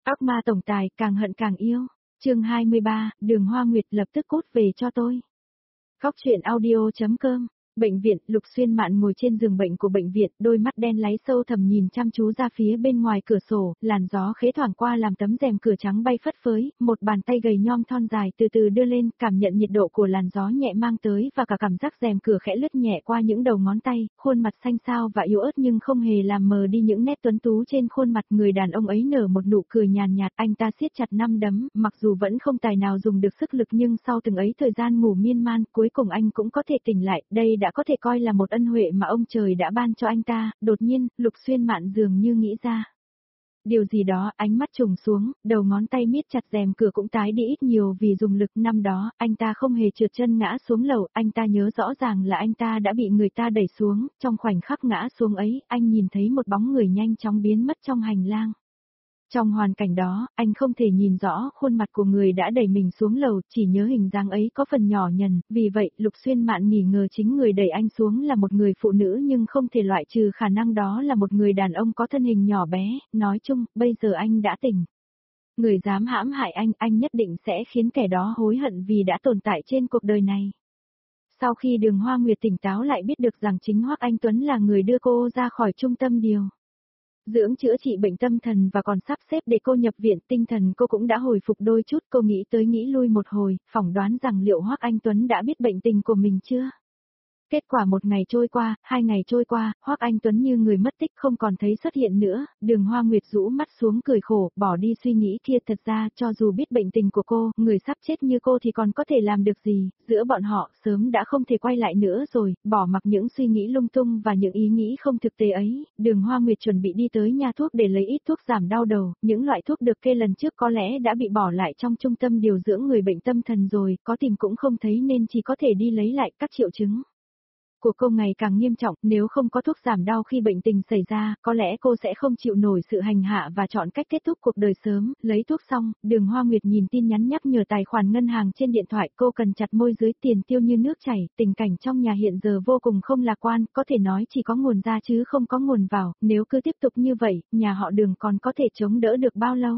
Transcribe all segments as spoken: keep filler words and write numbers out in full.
Ác ma tổng tài càng hận càng yêu. Chương hai mươi ba, Đường Hoa Nguyệt lập tức cút về cho tôi. Góc truyện audio.com. Bệnh viện, Lục Xuyên Mạn ngồi trên giường bệnh của bệnh viện, đôi mắt đen láy sâu thẳm nhìn chăm chú ra phía bên ngoài cửa sổ, làn gió khế thoảng qua làm tấm rèm cửa trắng bay phất phới, một bàn tay gầy nhom thon dài từ từ đưa lên, cảm nhận nhiệt độ của làn gió nhẹ mang tới và cả cảm giác rèm cửa khẽ lướt nhẹ qua những đầu ngón tay, khuôn mặt xanh xao và yếu ớt nhưng không hề làm mờ đi những nét tuấn tú trên khuôn mặt. Người đàn ông ấy nở một nụ cười nhàn nhạt, anh ta siết chặt nắm đấm, mặc dù vẫn không tài nào dùng được sức lực nhưng sau từng ấy thời gian ngủ miên man, cuối cùng anh cũng có thể tỉnh lại, đây đã có thể coi là một ân huệ mà ông trời đã ban cho anh ta. Đột nhiên, Lục Xuyên Mạn dường như nghĩ ra điều gì đó, ánh mắt trùng xuống, đầu ngón tay miết chặt rèm cửa cũng tái đi ít nhiều vì dùng lực. Năm đó, anh ta không hề trượt chân ngã xuống lầu, anh ta nhớ rõ ràng là anh ta đã bị người ta đẩy xuống, trong khoảnh khắc ngã xuống ấy, anh nhìn thấy một bóng người nhanh chóng biến mất trong hành lang. Trong hoàn cảnh đó, anh không thể nhìn rõ khuôn mặt của người đã đẩy mình xuống lầu, chỉ nhớ hình dáng ấy có phần nhỏ nhần, vì vậy Lục Xuyên Mạn nghi ngờ chính người đẩy anh xuống là một người phụ nữ nhưng không thể loại trừ khả năng đó là một người đàn ông có thân hình nhỏ bé. Nói chung, bây giờ anh đã tỉnh. Người dám hãm hại anh, anh nhất định sẽ khiến kẻ đó hối hận vì đã tồn tại trên cuộc đời này. Sau khi Đường Hoa Nguyệt tỉnh táo lại biết được rằng chính Hoắc Anh Tuấn là người đưa cô ra khỏi trung tâm điều dưỡng chữa trị bệnh tâm thần và còn sắp xếp để cô nhập viện, tinh thần cô cũng đã hồi phục đôi chút. Cô nghĩ tới nghĩ lui một hồi, phỏng đoán rằng liệu Hoắc Anh Tuấn đã biết bệnh tình của mình chưa. Kết quả một ngày trôi qua, hai ngày trôi qua, Hoắc Anh Tuấn như người mất tích không còn thấy xuất hiện nữa. Đường Hoa Nguyệt rũ mắt xuống cười khổ, bỏ đi suy nghĩ kia. Thật ra, cho dù biết bệnh tình của cô, người sắp chết như cô thì còn có thể làm được gì, giữa bọn họ sớm đã không thể quay lại nữa rồi. Bỏ mặc những suy nghĩ lung tung và những ý nghĩ không thực tế ấy, Đường Hoa Nguyệt chuẩn bị đi tới nhà thuốc để lấy ít thuốc giảm đau đầu. Những loại thuốc được kê lần trước có lẽ đã bị bỏ lại trong trung tâm điều dưỡng người bệnh tâm thần rồi, có tìm cũng không thấy nên chỉ có thể đi lấy lại. Các triệu chứng của cô ngày càng nghiêm trọng, nếu không có thuốc giảm đau khi bệnh tình xảy ra, có lẽ cô sẽ không chịu nổi sự hành hạ và chọn cách kết thúc cuộc đời sớm. Lấy thuốc xong, Đường Hoa Nguyệt nhìn tin nhắn nhắc nhở tài khoản ngân hàng trên điện thoại, cô cần chặt môi dưới, tiền tiêu như nước chảy, tình cảnh trong nhà hiện giờ vô cùng không lạc quan, có thể nói chỉ có nguồn ra chứ không có nguồn vào, nếu cứ tiếp tục như vậy, nhà họ Đường còn có thể chống đỡ được bao lâu?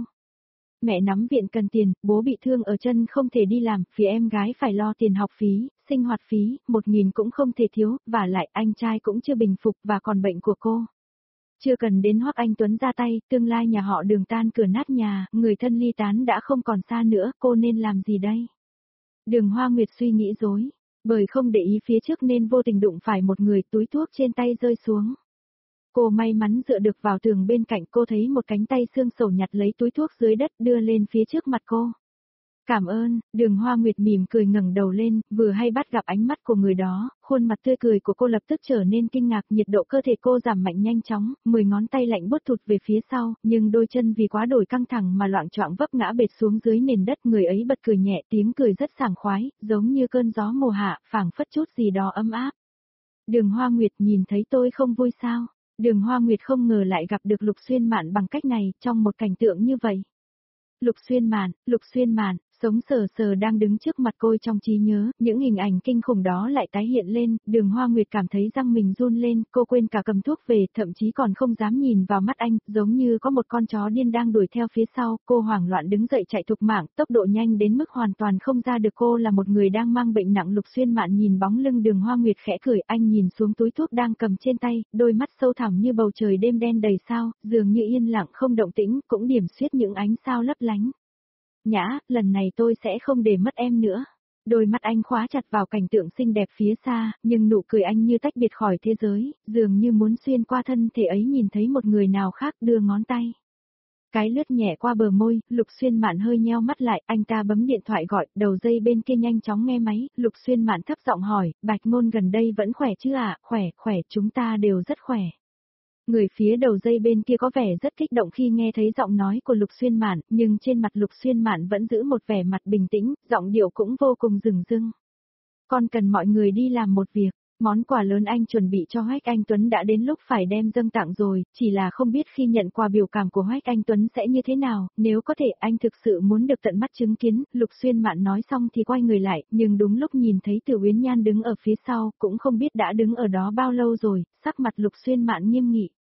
Mẹ nắm viện cần tiền, bố bị thương ở chân không thể đi làm, phía em gái phải lo tiền học phí, sinh hoạt phí, một nghìn cũng không thể thiếu, và lại anh trai cũng chưa bình phục và còn bệnh của cô. Chưa cần đến Hoắc Anh Tuấn ra tay, tương lai nhà họ Đường tan cửa nát nhà, người thân ly tán đã không còn xa nữa, cô nên làm gì đây? Đường Hoa Nguyệt suy nghĩ rối, bởi không để ý phía trước nên vô tình đụng phải một người, túi thuốc trên tay rơi xuống. Cô may mắn dựa được vào tường bên cạnh, cô thấy một cánh tay xương sầu nhặt lấy túi thuốc dưới đất đưa lên phía trước mặt cô. Cảm ơn. Đường Hoa Nguyệt mỉm cười ngẩng đầu lên, vừa hay bắt gặp ánh mắt của người đó, khuôn mặt tươi cười của cô lập tức trở nên kinh ngạc, nhiệt độ cơ thể cô giảm mạnh nhanh chóng, mười ngón tay lạnh buốt thụt về phía sau, nhưng đôi chân vì quá đổi căng thẳng mà loạng choạng vấp ngã bệt xuống dưới nền đất. Người ấy bật cười nhẹ, tiếng cười rất sảng khoái, giống như cơn gió mùa hạ, phảng phất chút gì đó ấm áp. Đường Hoa Nguyệt, nhìn thấy tôi không vui sao? Đường Hoa Nguyệt không ngờ lại gặp được Lục Xuyên Mạn bằng cách này, trong một cảnh tượng như vậy. Lục Xuyên Mạn, Lục Xuyên Mạn, sống sờ sờ đang đứng trước mặt cô trong trí nhớ, những hình ảnh kinh khủng đó lại tái hiện lên. Đường Hoa Nguyệt cảm thấy răng mình run lên, cô quên cả cầm thuốc về, thậm chí còn không dám nhìn vào mắt anh, giống như có một con chó điên đang đuổi theo phía sau. Cô hoảng loạn đứng dậy chạy thục mạng, tốc độ nhanh đến mức hoàn toàn không ra được cô là một người đang mang bệnh nặng. Lục Xuyên Mạn nhìn bóng lưng Đường Hoa Nguyệt khẽ cười, anh nhìn xuống túi thuốc đang cầm trên tay, đôi mắt sâu thẳm như bầu trời đêm đen đầy sao, dường như yên lặng không động tĩnh, cũng điểm xuyết những ánh sao lấp lánh. Nhã, lần này tôi sẽ không để mất em nữa. Đôi mắt anh khóa chặt vào cảnh tượng xinh đẹp phía xa, nhưng nụ cười anh như tách biệt khỏi thế giới, dường như muốn xuyên qua thân thể ấy nhìn thấy một người nào khác. Đưa ngón tay cái lướt nhẹ qua bờ môi, Lục Xuyên Mạn hơi nheo mắt lại, anh ta bấm điện thoại gọi, đầu dây bên kia nhanh chóng nghe máy. Lục Xuyên Mạn thấp giọng hỏi, Bạch Ngôn gần đây vẫn khỏe chứ ạ? À? Khỏe, khỏe, chúng ta đều rất khỏe. Người phía đầu dây bên kia có vẻ rất kích động khi nghe thấy giọng nói của Lục Xuyên Mạn, nhưng trên mặt Lục Xuyên Mạn vẫn giữ một vẻ mặt bình tĩnh, giọng điệu cũng vô cùng dửng dưng. Con cần mọi người đi làm một việc, món quà lớn anh chuẩn bị cho Hoắc Anh Tuấn đã đến lúc phải đem dâng tặng rồi, chỉ là không biết khi nhận quà biểu cảm của Hoắc Anh Tuấn sẽ như thế nào, nếu có thể anh thực sự muốn được tận mắt chứng kiến. Lục Xuyên Mạn nói xong thì quay người lại, nhưng đúng lúc nhìn thấy Từ Uyên Nhan đứng ở phía sau, cũng không biết đã đứng ở đó bao lâu rồi, sắc mặt Lục Xuyên Mạn nghiêm nghị.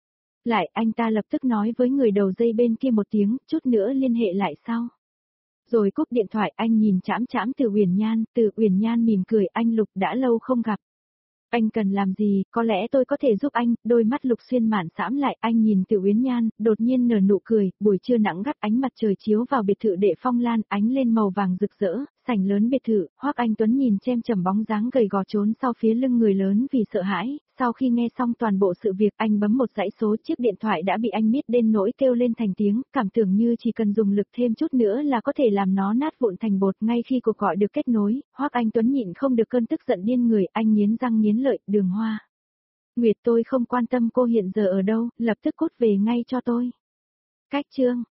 Lại anh ta lập tức nói với người đầu dây bên kia một tiếng, chút nữa liên hệ lại sau. Rồi cúp điện thoại, anh nhìn chãm chãm Từ Uyển Nhan, Từ Uyển Nhan mỉm cười, anh Lục đã lâu không gặp. Anh cần làm gì, có lẽ tôi có thể giúp anh, đôi mắt Lục Xuyên Mạn sạm lại, anh nhìn Từ Uyển Nhan, đột nhiên nở nụ cười, buổi trưa nắng gắt, ánh mặt trời chiếu vào biệt thự Đệ Phong Lan, ánh lên màu vàng rực rỡ, sảnh lớn biệt thự, Hoắc Anh Tuấn nhìn chem chầm bóng dáng gầy gò trốn sau phía lưng người lớn vì sợ hãi, sau khi nghe xong toàn bộ sự việc, anh bấm một dãy số, chiếc điện thoại đã bị anh miết đến nỗi kêu lên thành tiếng, cảm tưởng như chỉ cần dùng lực thêm chút nữa là có thể làm nó nát vụn thành bột. Ngay khi cuộc gọi được kết nối, Hoắc Anh Tuấn nhịn không được cơn tức giận điên người, anh nghiến răng nghiến lợi, Đường Hoa Nguyệt, tôi không quan tâm cô hiện giờ ở đâu, lập tức cút về ngay cho tôi. Cách chương